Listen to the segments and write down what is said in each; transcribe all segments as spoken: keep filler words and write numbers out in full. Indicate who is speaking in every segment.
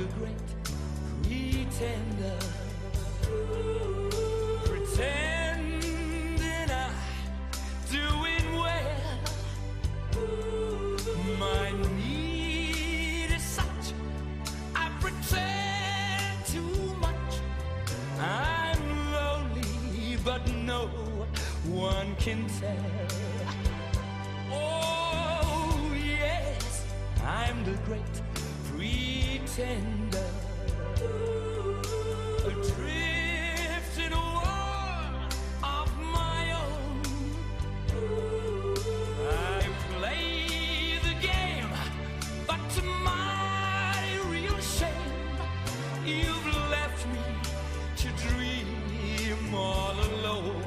Speaker 1: great pretender, pretending I'm doing well. My need is such, I pretend too much. I'm lonely, but no one can tell. Oh yes, I'm the great pretender, adrift in a world of my own. I play the game, but to my real shame, you've left me to dream all alone.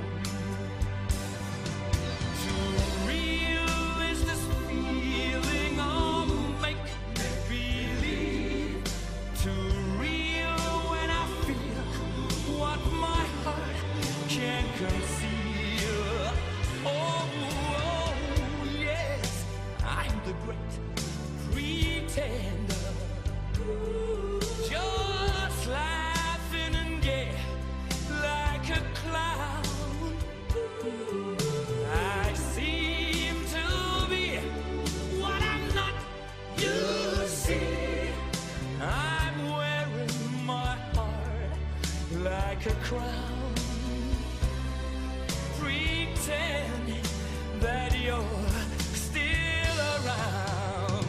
Speaker 1: Too real is this feeling of make-believe. Too real when I feel what my heart can't conceal. Oh, oh, yes, I'm the great pretender, just laughing and gay like a clown. I seem to be what I'm not, you see. I'm wearing my heart like a crown, pretending that you're still around.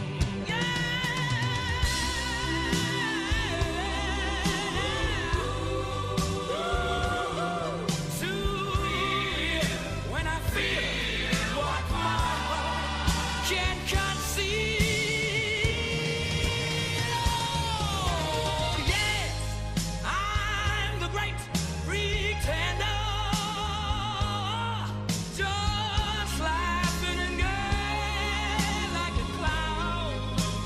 Speaker 1: Too real when I feel what my heart can't conceive. Oh yes, I'm the great pretender, just laughing and gay like a clown.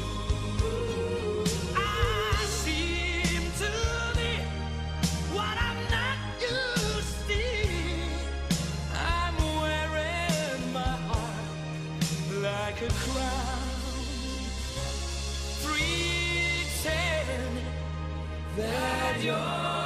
Speaker 1: I seem to be what I'm not, you see. I'm wearing my heart like a crown, pretending that you're